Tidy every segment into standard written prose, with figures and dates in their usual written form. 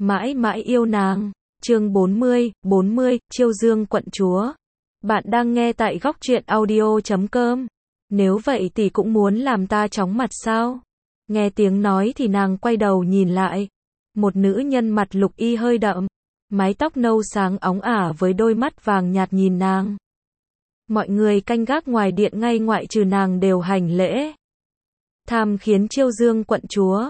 mãi mãi yêu nàng. Chương 40, Chiêu Dương quận chúa. Bạn đang nghe tại góc truyện audio.com. Nếu vậy thì cũng muốn làm ta chóng mặt sao? Nghe tiếng nói thì nàng quay đầu nhìn lại. Một nữ nhân mặt lục y hơi đậm, mái tóc nâu sáng óng ả với đôi mắt vàng nhạt nhìn nàng. Mọi người canh gác ngoài điện ngay ngoại trừ nàng đều hành lễ. Tham khiến Chiêu Dương quận chúa.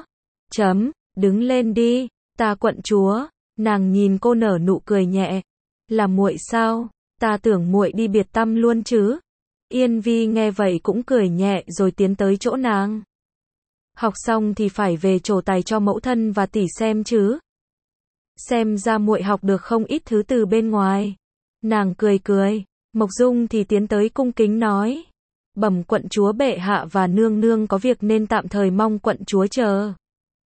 Đứng lên đi, ta quận chúa. Nàng nhìn cô nở nụ cười nhẹ. Là muội sao? Ta tưởng muội đi biệt tâm luôn chứ. Yên Vi nghe vậy cũng cười nhẹ rồi tiến tới chỗ nàng. Học xong thì phải về trổ tài cho mẫu thân và tỷ xem chứ. Xem ra muội học được không ít thứ từ bên ngoài. Nàng cười cười. Mộc Dung thì tiến tới cung kính nói. Bẩm quận chúa bệ hạ và nương nương có việc nên tạm thời mong quận chúa chờ.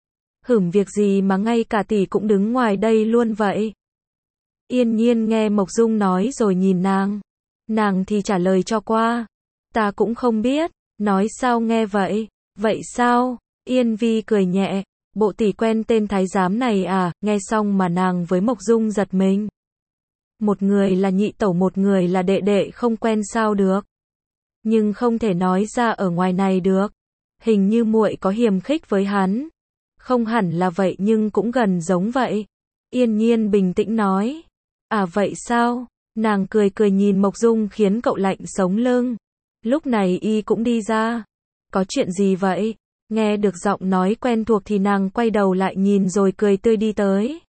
Việc gì mà ngay cả tỷ cũng đứng ngoài đây luôn vậy? Yên Nhiên nghe Mộc Dung nói rồi nhìn nàng. Nàng thì trả lời cho qua. Ta cũng không biết. Nói sao nghe vậy? Vậy sao? Yên Vi cười nhẹ. Bộ tỷ quen tên thái giám này à? Nghe xong mà nàng với Mộc Dung giật mình. Một người là nhị tẩu, một người là đệ đệ, không quen sao được. Nhưng không thể nói ra ở ngoài này được. Hình như muội có hiềm khích với hắn. Không hẳn là vậy nhưng cũng gần giống vậy. Yên Nhiên bình tĩnh nói. À vậy sao? Nàng cười cười nhìn Mộc Dung khiến cậu lạnh sống lưng. Lúc này y cũng đi ra. Có chuyện gì vậy? Nghe được giọng nói quen thuộc thì nàng quay đầu lại nhìn rồi cười tươi đi tới.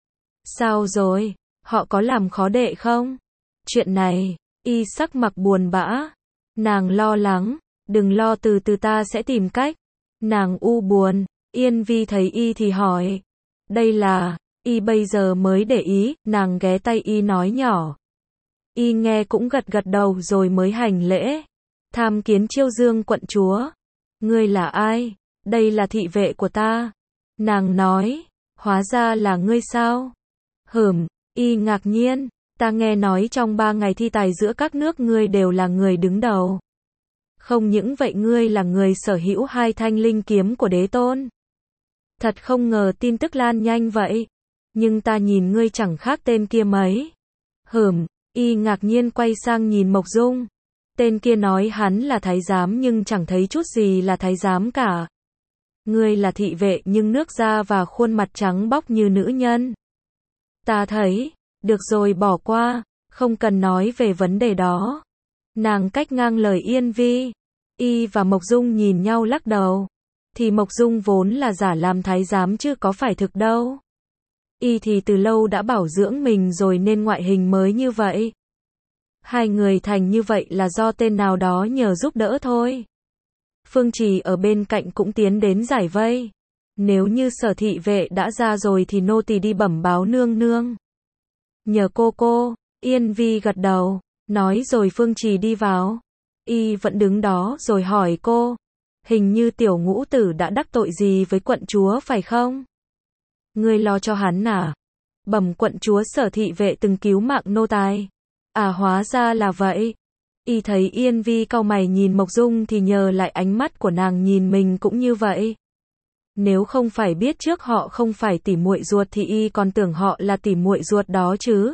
Sao rồi? Họ có làm khó đệ không? Chuyện này, y sắc mặt buồn bã. Nàng lo lắng. Đừng lo, từ từ ta sẽ tìm cách. Nàng u buồn. Yên Vi thấy y thì hỏi. Đây là, y bây giờ mới để ý, nàng ghé tay y nói nhỏ. Y nghe cũng gật gật đầu rồi mới hành lễ. Tham kiến Chiêu Dương quận chúa. Ngươi là ai? Đây là thị vệ của ta. Nàng nói. Hóa ra là ngươi sao? Y ngạc nhiên. Ta nghe nói trong 3 ngày thi tài giữa các nước ngươi đều là người đứng đầu. Không những vậy ngươi là người sở hữu 2 thanh linh kiếm của đế tôn. Thật không ngờ tin tức lan nhanh vậy. Nhưng ta nhìn ngươi chẳng khác tên kia mấy. Y ngạc nhiên quay sang nhìn Mộc Dung. Tên kia nói hắn là thái giám nhưng chẳng thấy chút gì là thái giám cả. Ngươi là thị vệ nhưng nước da và khuôn mặt trắng bóc như nữ nhân. Ta thấy, được rồi bỏ qua, không cần nói về vấn đề đó. Nàng cách ngang lời Yên Vi. Y và Mộc Dung nhìn nhau lắc đầu. Thì Mộc Dung vốn là giả làm thái giám chứ có phải thực đâu. Y thì từ lâu đã bảo dưỡng mình rồi nên ngoại hình mới như vậy. Hai người thành như vậy là do tên nào đó nhờ giúp đỡ thôi. Phương Trì ở bên cạnh cũng tiến đến giải vây. Nếu như Sở thị vệ đã ra rồi thì nô tỳ đi bẩm báo nương nương. Nhờ cô, Yên Vi gật đầu, nói rồi Phương Trì đi vào. Y vẫn đứng đó rồi hỏi cô. Hình như tiểu ngũ tử đã đắc tội gì với quận chúa phải không? Ngươi lo cho hắn à? Bẩm quận chúa, Sở thị vệ từng cứu mạng nô tài. À hóa ra là vậy. Y thấy Yên Vi cau mày nhìn Mộc Dung thì nhờ lại ánh mắt của nàng nhìn mình cũng như vậy. Nếu không phải biết trước họ không phải tỉ muội ruột thì y còn tưởng họ là tỉ muội ruột đó chứ.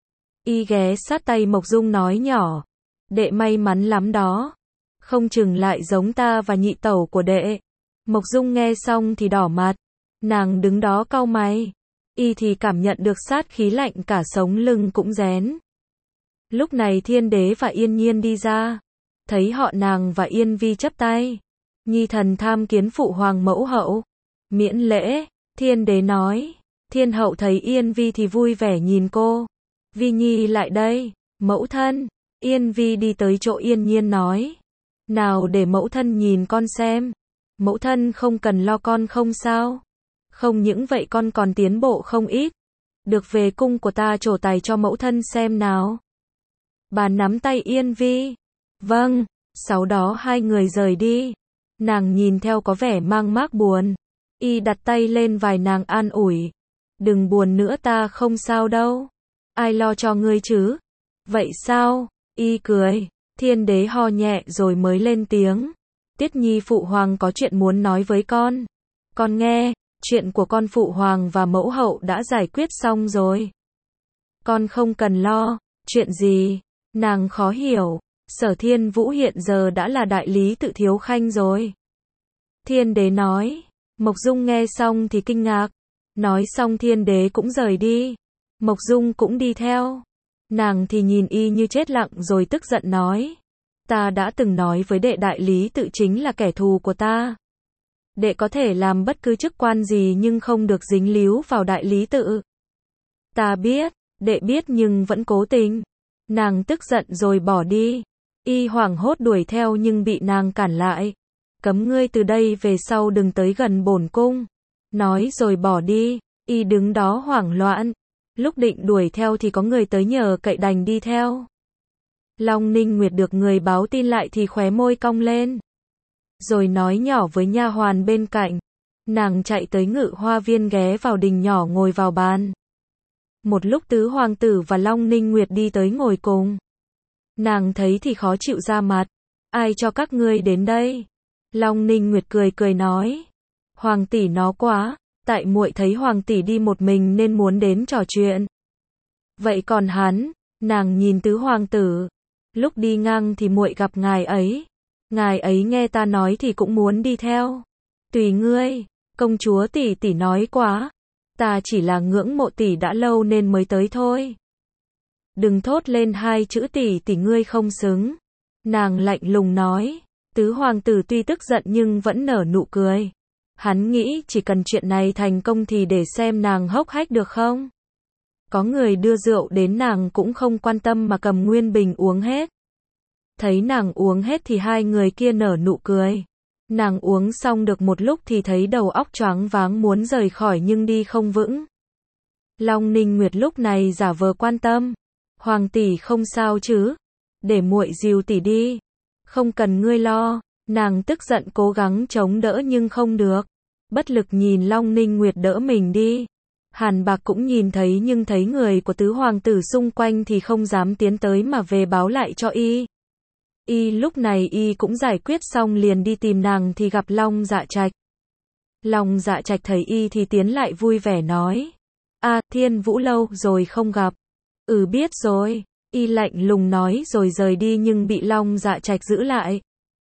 Y ghé sát tay Mộc Dung nói nhỏ. Đệ may mắn lắm đó. Không chừng lại giống ta và nhị tẩu của đệ. Mộc Dung nghe xong thì đỏ mặt. Nàng đứng đó cau mày. Y thì cảm nhận được sát khí lạnh cả sống lưng cũng rén. Lúc này Thiên Đế và Yên Nhiên đi ra. Thấy họ nàng và Yên Vi chắp tay. Nhi thần tham kiến phụ hoàng mẫu hậu. Miễn lễ, Thiên Đế nói. Thiên hậu thấy Yên Vi thì vui vẻ nhìn cô. Vi Nhi lại đây, mẫu thân. Yên Vi đi tới chỗ Yên Nhiên nói. Nào để mẫu thân nhìn con xem. Mẫu thân không cần lo, con không sao. Không những vậy con còn tiến bộ không ít. Được về cung của ta trổ tài cho mẫu thân xem nào. Bà nắm tay Yên Vi. Vâng, sau đó hai người rời đi. Nàng nhìn theo có vẻ mang mác buồn. Y đặt tay lên vai nàng an ủi. Đừng buồn nữa, ta không sao đâu. Ai lo cho ngươi chứ? Vậy sao? Y cười. Thiên Đế ho nhẹ rồi mới lên tiếng. Tiết Nhi phụ hoàng có chuyện muốn nói với con. Con nghe. chuyện của con phụ hoàng và mẫu hậu đã giải quyết xong rồi. Con không cần lo, chuyện gì? Nàng khó hiểu, Sở Thiên Vũ hiện giờ đã là đại lý tự thiếu khanh rồi. Thiên đế nói, Mộc Dung nghe xong thì kinh ngạc, nói xong thiên đế cũng rời đi, Mộc Dung cũng đi theo. Nàng thì nhìn y như chết lặng rồi tức giận nói, ta đã từng nói với đệ đại lý tự chính là kẻ thù của ta. Đệ có thể làm bất cứ chức quan gì nhưng không được dính líu vào đại lý tự. Ta biết, đệ biết nhưng vẫn cố tình. Nàng tức giận rồi bỏ đi. Y hoảng hốt đuổi theo nhưng bị nàng cản lại. Cấm ngươi từ đây về sau đừng tới gần bổn cung. Nói rồi bỏ đi. Y đứng đó hoảng loạn. Lúc định đuổi theo thì có người tới nhờ cậy đành đi theo. Long Ninh Nguyệt được người báo tin lại thì khóe môi cong lên. Rồi nói nhỏ với nha hoàn bên cạnh. Nàng chạy tới Ngự Hoa Viên ghé vào đình nhỏ ngồi vào bàn. Một lúc tứ hoàng tử và Long Ninh Nguyệt đi tới ngồi cùng. Nàng thấy thì khó chịu ra mặt. Ai cho các ngươi đến đây? Long Ninh Nguyệt cười cười nói. Hoàng tỷ nó quá, tại muội thấy hoàng tỷ đi một mình nên muốn đến trò chuyện. Vậy còn hắn? Nàng nhìn tứ hoàng tử. Lúc đi ngang thì muội gặp ngài ấy. Ngài ấy nghe ta nói thì cũng muốn đi theo. Tùy ngươi, công chúa tỷ tỷ nói quá. Ta chỉ là ngưỡng mộ tỷ đã lâu nên mới tới thôi. Đừng thốt lên hai chữ tỷ tỷ, ngươi không xứng. Nàng lạnh lùng nói. Tứ hoàng tử tuy tức giận nhưng vẫn nở nụ cười. Hắn nghĩ chỉ cần chuyện này thành công thì để xem nàng hốc hách được không. Có người đưa rượu đến nàng cũng không quan tâm mà cầm nguyên bình uống hết. Thấy nàng uống hết thì hai người kia nở nụ cười. Nàng uống xong được một lúc thì thấy đầu óc choáng váng muốn rời khỏi nhưng đi không vững. Long Ninh Nguyệt lúc này giả vờ quan tâm. Hoàng tỷ không sao chứ? Để muội dìu tỷ đi. Không cần ngươi lo. Nàng tức giận cố gắng chống đỡ nhưng không được. Bất lực nhìn Long Ninh Nguyệt đỡ mình đi. Hàn Bạc cũng nhìn thấy nhưng thấy người của tứ hoàng tử xung quanh thì không dám tiến tới mà về báo lại cho y. Y lúc này y cũng giải quyết xong liền đi tìm nàng thì gặp Long Dạ Trạch. Long Dạ Trạch thấy y thì tiến lại vui vẻ nói. Thiên Vũ lâu rồi không gặp. Biết rồi. Y lạnh lùng nói rồi rời đi nhưng bị Long Dạ Trạch giữ lại.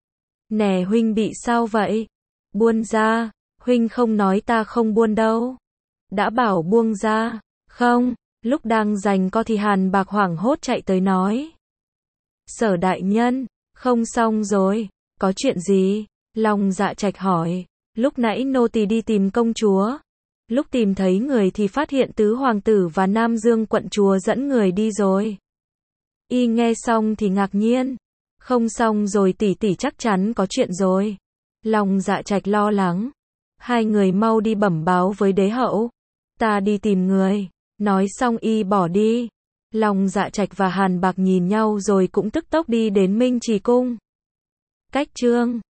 Nè huynh bị sao vậy? Buông ra. Huynh không nói ta không buông đâu. Đã bảo buông ra. Không. Lúc đang giằng co thì Hàn Bạc hoảng hốt chạy tới nói. Sở đại nhân. Không xong rồi. Có chuyện gì? Long Dạ Trạch hỏi. Lúc nãy nô tỳ đi tìm công chúa. Lúc tìm thấy người thì phát hiện tứ hoàng tử và Nam Dương quận chúa dẫn người đi rồi. Y nghe xong thì ngạc nhiên. Không xong rồi, tỷ tỷ chắc chắn có chuyện rồi. Long Dạ Trạch lo lắng. Hai người mau đi bẩm báo với đế hậu. Ta đi tìm người. Nói xong y bỏ đi. Long Dạ Trạch và Hàn Bạc nhìn nhau rồi cũng tức tốc đi đến Minh Trì cung. Cách chương